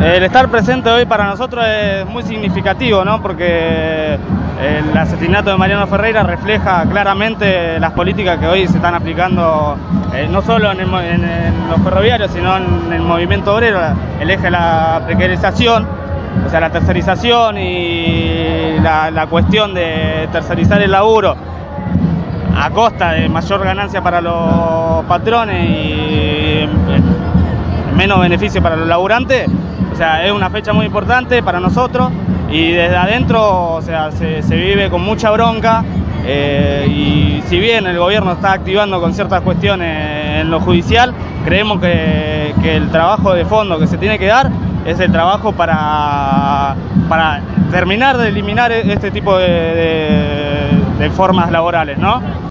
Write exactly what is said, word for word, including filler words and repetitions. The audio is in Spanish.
El estar presente hoy para nosotros es muy significativo, ¿no? Porque el asesinato de Mariano Ferreira refleja claramente las políticas que hoy se están aplicando, eh, no solo en, el, en, en los ferroviarios, sino en el movimiento obrero, el eje de la precarización, o sea, la tercerización y la, la cuestión de tercerizar el laburo a costa de mayor ganancia para los patrones y menos beneficio para los laburantes. O sea, es una fecha muy importante para nosotros y desde adentro, o sea, se, se vive con mucha bronca, eh, y si bien el gobierno está activando con ciertas cuestiones en lo judicial, creemos que, que el trabajo de fondo que se tiene que dar es el trabajo para, para terminar de eliminar este tipo de, de, de formas laborales, ¿no?